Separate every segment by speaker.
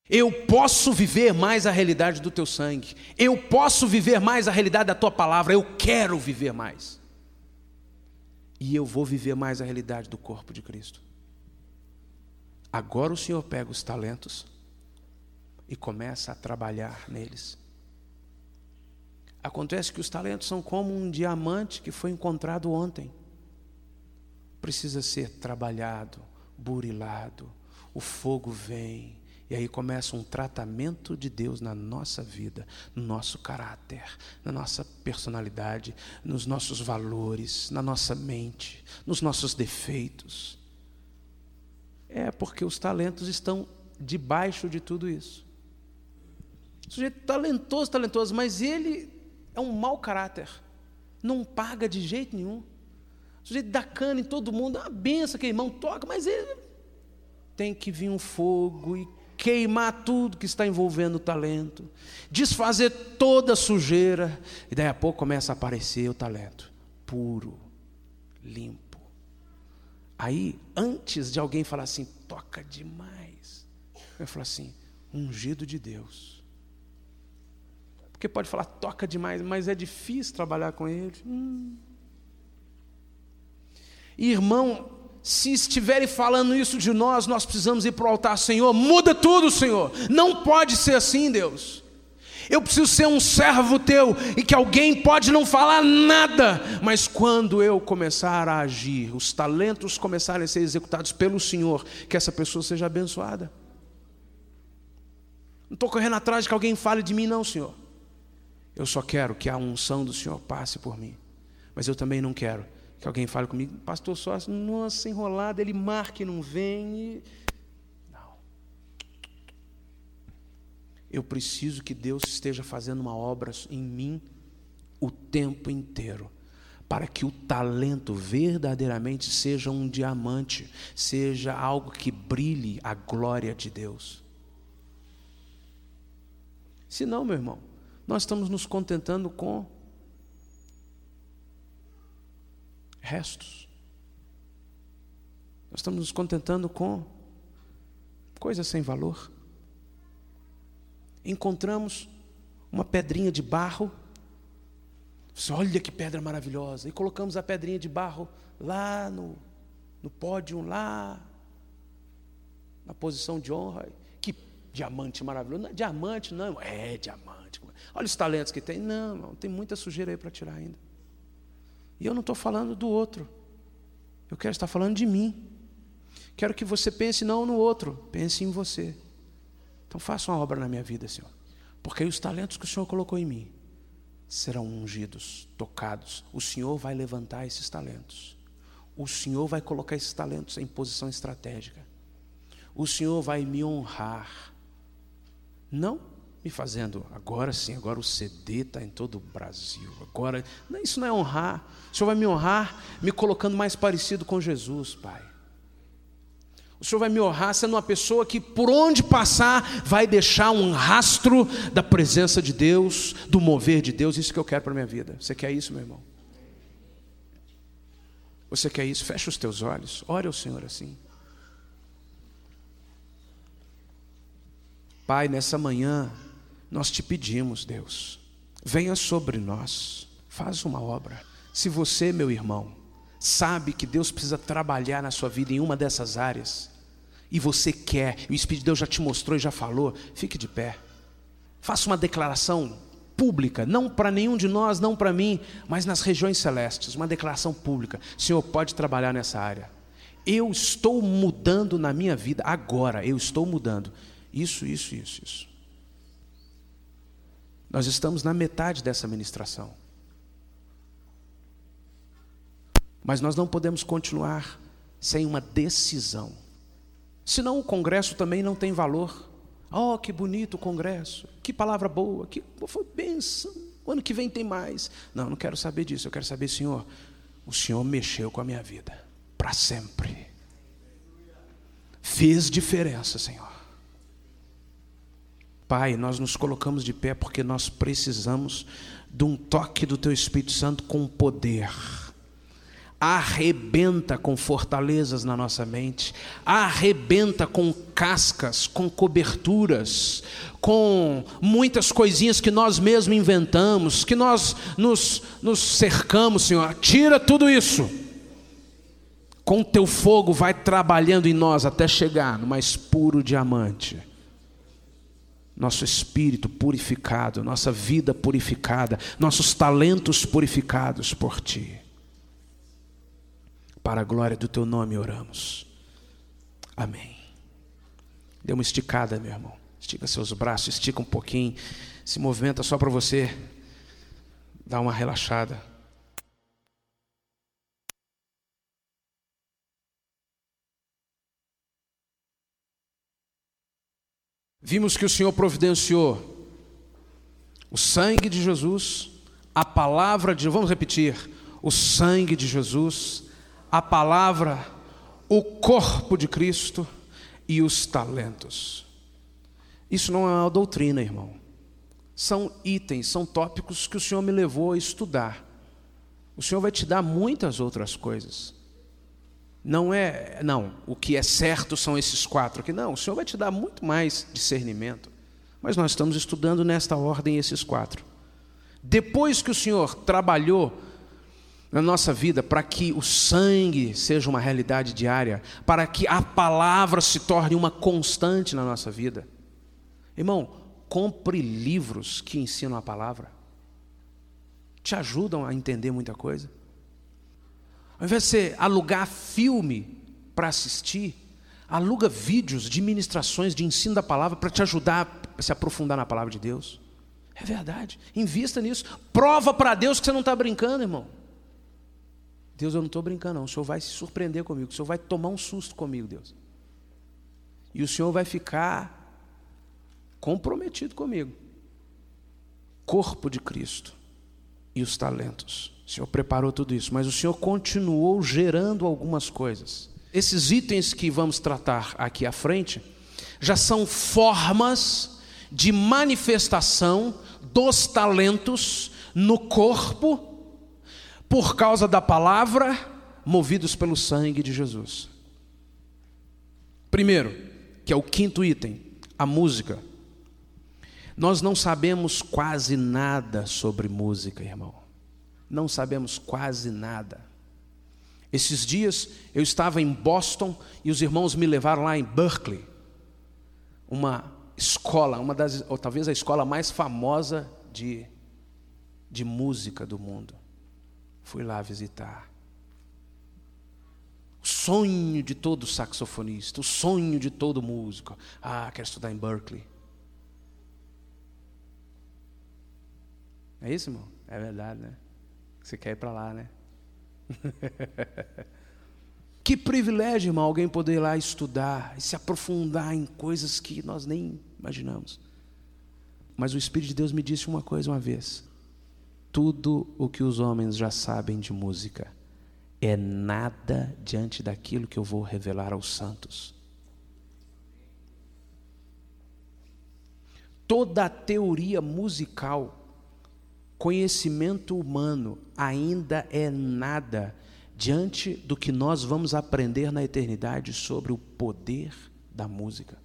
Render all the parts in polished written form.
Speaker 1: Eu posso viver mais a realidade do teu sangue. Eu posso viver mais a realidade da tua palavra. Eu quero viver mais. E eu vou viver mais a realidade do corpo de Cristo. Agora o Senhor pega os talentos e começa a trabalhar neles. Acontece que os talentos são como um diamante que foi encontrado ontem. Precisa ser trabalhado, burilado. O fogo vem. E aí começa um tratamento de Deus na nossa vida, no nosso caráter, na nossa personalidade, nos nossos valores, na nossa mente, nos nossos defeitos. É porque os talentos estão debaixo de tudo isso. O sujeito talentoso, mas ele é um mau caráter. Não paga de jeito nenhum. O sujeito dá cana em todo mundo, uma benção que irmão toca, mas ele tem que vir um fogo e queimar tudo que está envolvendo o talento, desfazer toda a sujeira, e daí a pouco começa a aparecer o talento, puro, limpo. Aí, antes de alguém falar assim, toca demais, eu falo assim, ungido de Deus. Porque pode falar, toca demais, mas é difícil trabalhar com ele. Irmão, se estiverem falando isso de nós, nós precisamos ir para o altar. Senhor, muda tudo, Senhor. Não pode ser assim, Deus. Eu preciso ser um servo teu, e que alguém pode não falar nada, mas quando eu começar a agir, os talentos começarem a ser executados pelo Senhor, que essa pessoa seja abençoada. Não estou correndo atrás de que alguém fale de mim, não, Senhor. Eu só quero que a unção do Senhor passe por mim. Mas eu também não quero que alguém fale comigo, pastor, só nossa, enrolado, ele marca e não vem. Não. Eu preciso que Deus esteja fazendo uma obra em mim o tempo inteiro, para que o talento verdadeiramente seja um diamante, seja algo que brilhe a glória de Deus. Se não, meu irmão, nós estamos nos contentando com restos. Nós estamos nos contentando com coisas sem valor. Encontramos uma pedrinha de barro. Olha que pedra maravilhosa. E colocamos a pedrinha de barro lá no pódio, lá na posição de honra. Que diamante maravilhoso. Não é diamante, não. É diamante. Olha os talentos que tem. Não, tem muita sujeira aí para tirar ainda. E eu não estou falando do outro. Eu quero estar falando de mim. Quero que você pense não no outro, pense em você. Então faça uma obra na minha vida, Senhor. Porque aí os talentos que o Senhor colocou em mim serão ungidos, tocados. O Senhor vai levantar esses talentos. O Senhor vai colocar esses talentos em posição estratégica. O Senhor vai me honrar. Não me fazendo, agora sim, agora o CD está em todo o Brasil. Agora, não, isso não é honrar. O Senhor vai me honrar me colocando mais parecido com Jesus, Pai. O Senhor vai me honrar sendo uma pessoa que por onde passar vai deixar um rastro da presença de Deus, do mover de Deus. Isso que eu quero para a minha vida. Você quer isso, meu irmão? Você quer isso? Fecha os teus olhos. Ore ao Senhor assim. Pai, nessa manhã nós te pedimos, Deus, venha sobre nós, faz uma obra. Se você, meu irmão, sabe que Deus precisa trabalhar na sua vida em uma dessas áreas, e você quer, e o Espírito de Deus já te mostrou e já falou, fique de pé. Faça uma declaração pública, não para nenhum de nós, não para mim, mas nas regiões celestes, uma declaração pública. Senhor, pode trabalhar nessa área. Eu estou mudando na minha vida, agora, eu estou mudando. Isso. Nós estamos na metade dessa ministração. Mas nós não podemos continuar sem uma decisão. Senão o congresso também não tem valor. Oh, que bonito o congresso. Que palavra boa. Que foi bênção. O ano que vem tem mais. Não quero saber disso. Eu quero saber, Senhor, o Senhor mexeu com a minha vida. Para sempre. Fez diferença, Senhor. Pai, nós nos colocamos de pé porque nós precisamos de um toque do Teu Espírito Santo com poder. arrebenta com fortalezas na nossa mente, arrebenta com cascas, com coberturas, com muitas coisinhas que nós mesmos inventamos, que nós nos cercamos, Senhor. Tira tudo isso. Com o teu fogo vai trabalhando em nós até chegar no mais puro diamante. Nosso espírito purificado, nossa vida purificada, nossos talentos purificados por Ti. Para a glória do Teu nome oramos. Amém. Dê uma esticada, meu irmão. Estica seus braços, estica um pouquinho. Se movimenta só para você dar uma relaxada. Vimos que o Senhor providenciou o sangue de Jesus, a palavra de... Vamos repetir. O sangue de Jesus, a palavra, o corpo de Cristo e os talentos. Isso não é uma doutrina, irmão. São itens, são tópicos que o Senhor me levou a estudar. O Senhor vai te dar muitas outras coisas. Não, o que é certo são esses 4 aqui. Não, o Senhor vai te dar muito mais discernimento. Mas nós estamos estudando nesta ordem esses 4. Depois que o Senhor trabalhou na nossa vida para que o sangue seja uma realidade diária, para que a palavra se torne uma constante na nossa vida. Irmão, compre livros que ensinam a palavra. Te ajudam a entender muita coisa. Ao invés de você alugar filme para assistir, aluga vídeos de ministrações de ensino da palavra para te ajudar a se aprofundar na palavra de Deus. É verdade, invista nisso. Prova para Deus que você não está brincando, irmão. Deus, eu não estou brincando não, o Senhor vai se surpreender comigo, o Senhor vai tomar um susto comigo, Deus. E o Senhor vai ficar comprometido comigo. Corpo de Cristo e os talentos. O Senhor preparou tudo isso, mas o Senhor continuou gerando algumas coisas. Esses itens que vamos tratar aqui à frente já são formas de manifestação dos talentos no corpo por causa da palavra, movidos pelo sangue de Jesus. Primeiro, que é o 5º item, a música. Nós não sabemos quase nada sobre música, irmão. Não sabemos quase nada. Esses dias eu estava em Boston e os irmãos me levaram lá em Berkeley, uma escola, ou talvez a escola mais famosa de música do mundo. Fui lá visitar. O sonho de todo saxofonista, o sonho de todo músico. Quero estudar em Berkeley. É isso, irmão? É verdade, né? Você quer ir para lá, né? Que privilégio, irmão, alguém poder ir lá estudar e se aprofundar em coisas que nós nem imaginamos. Mas o Espírito de Deus me disse uma coisa uma vez: tudo o que os homens já sabem de música é nada diante daquilo que eu vou revelar aos santos. Toda a teoria musical, conhecimento humano, ainda é nada diante do que nós vamos aprender na eternidade sobre o poder da música.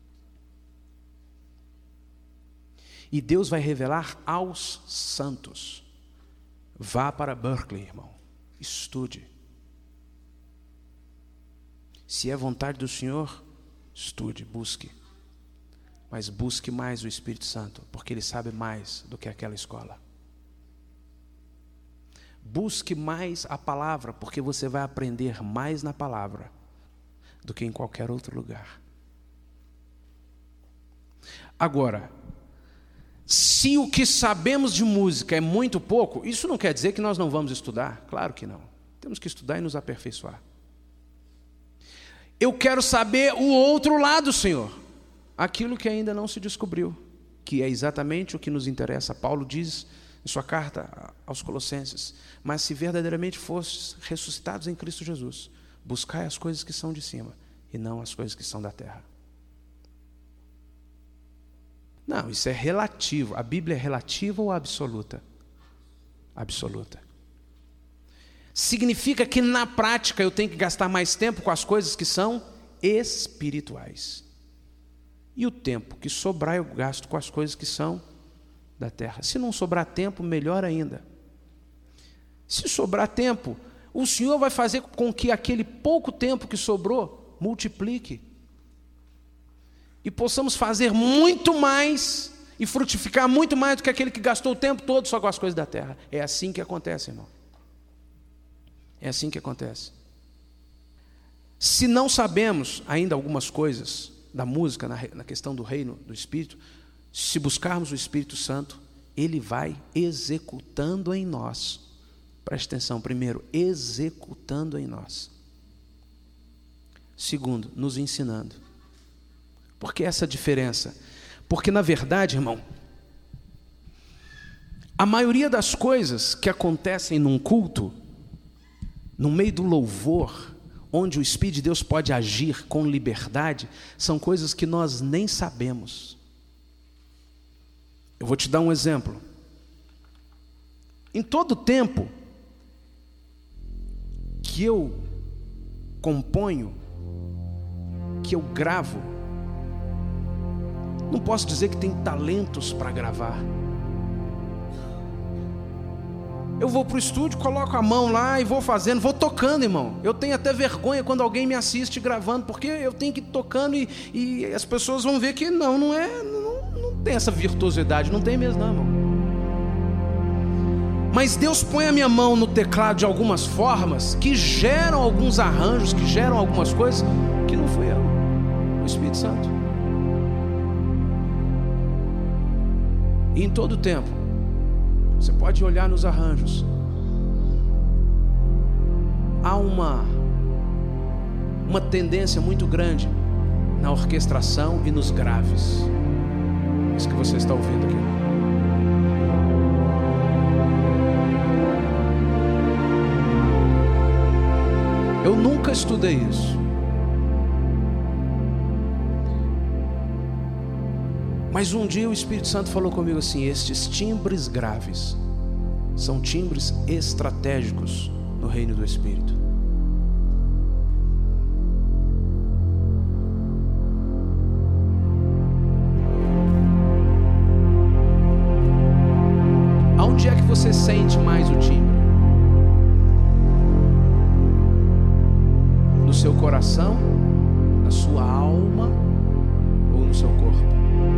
Speaker 1: E Deus vai revelar aos santos. Vá para Berkeley, irmão. Estude. Se é vontade do Senhor, estude, busque. Mas busque mais o Espírito Santo, porque Ele sabe mais do que aquela escola. Busque mais a palavra, porque você vai aprender mais na palavra do que em qualquer outro lugar. Agora, se o que sabemos de música é muito pouco, isso não quer dizer que nós não vamos estudar. Claro que não. Temos que estudar e nos aperfeiçoar. Eu quero saber o outro lado, Senhor. Aquilo que ainda não se descobriu, que é exatamente o que nos interessa. Paulo diz em sua carta aos Colossenses: mas se verdadeiramente fostes ressuscitados em Cristo Jesus, buscai as coisas que são de cima e não as coisas que são da terra. Não, isso é relativo. A Bíblia é relativa ou absoluta? Absoluta. significa que na prática eu tenho que gastar mais tempo com as coisas que são espirituais. E o tempo que sobrar eu gasto com as coisas que são da terra. Se não sobrar tempo, melhor ainda. Se sobrar tempo, o Senhor vai fazer com que aquele pouco tempo que sobrou multiplique. E possamos fazer muito mais e frutificar muito mais do que aquele que gastou o tempo todo só com as coisas da terra. É assim que acontece, irmão. É assim que acontece. Se não sabemos ainda algumas coisas da música, na questão do reino do Espírito, se buscarmos o Espírito Santo, Ele vai executando em nós. Preste atenção, primeiro, executando em nós. Segundo, nos ensinando. Por que essa diferença? Porque na verdade, irmão, a maioria das coisas que acontecem num culto, no meio do louvor, onde o Espírito de Deus pode agir com liberdade, são coisas que nós nem sabemos. Eu vou te dar um exemplo. Em todo tempo que eu componho, que eu gravo, não posso dizer que tem talentos para gravar. Eu vou para o estúdio, coloco a mão lá e vou fazendo, vou tocando, irmão. Eu tenho até vergonha quando alguém me assiste gravando, porque eu tenho que ir tocando e as pessoas vão ver que não tem essa virtuosidade, não tem mesmo não, irmão. Mas Deus põe a minha mão no teclado de algumas formas que geram alguns arranjos, que geram algumas coisas que não fui eu, o Espírito Santo. E em todo tempo, você pode olhar nos arranjos, há uma tendência muito grande na orquestração e nos graves. Isso que você está ouvindo aqui. Eu nunca estudei isso. Mas um dia o Espírito Santo falou comigo assim: estes timbres graves são timbres estratégicos no reino do Espírito. Aonde é que você sente mais o timbre? No seu coração, na sua alma ou no seu corpo?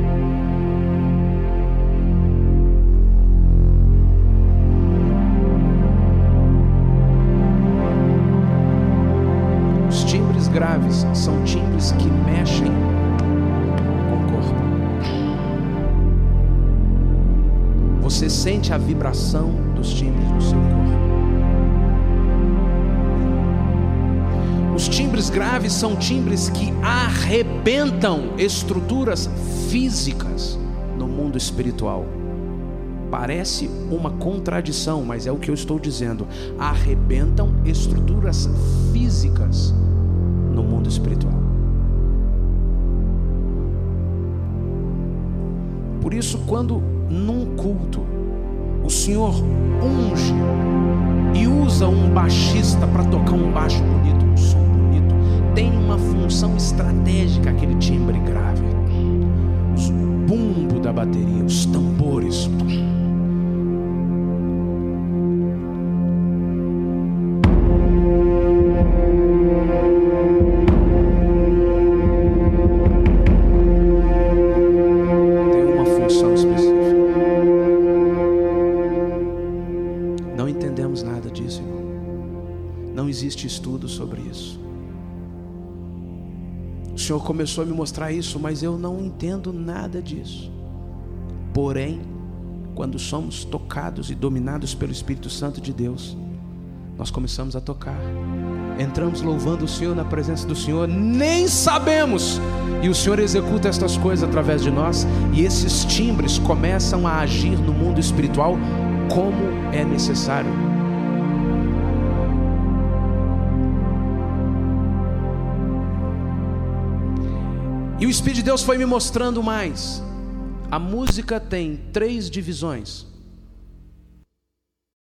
Speaker 1: Os timbres graves são timbres que mexem com o corpo. Você sente a vibração dos timbres no seu corpo. Os timbres graves são timbres que arrebentam estruturas físicas no mundo espiritual. Parece uma contradição, mas é o que eu estou dizendo. Arrebentam estruturas físicas no mundo espiritual. Por isso, quando num culto o Senhor unge e usa um baixista para tocar um baixo bonito, um som bonito, tem uma função estratégica aquele timbre grave. Os bumbo da bateria, os tambores. Tem uma função específica. Não entendemos nada disso, irmão. Não existe estudo sobre isso. O Senhor começou a me mostrar isso, mas eu não entendo nada disso. Porém, quando somos tocados e dominados pelo Espírito Santo de Deus, nós começamos a tocar. Entramos louvando o Senhor na presença do Senhor, nem sabemos. E o Senhor executa estas coisas através de nós. E esses timbres começam a agir no mundo espiritual como é necessário. E o Espírito de Deus foi me mostrando mais. A música tem 3 divisões.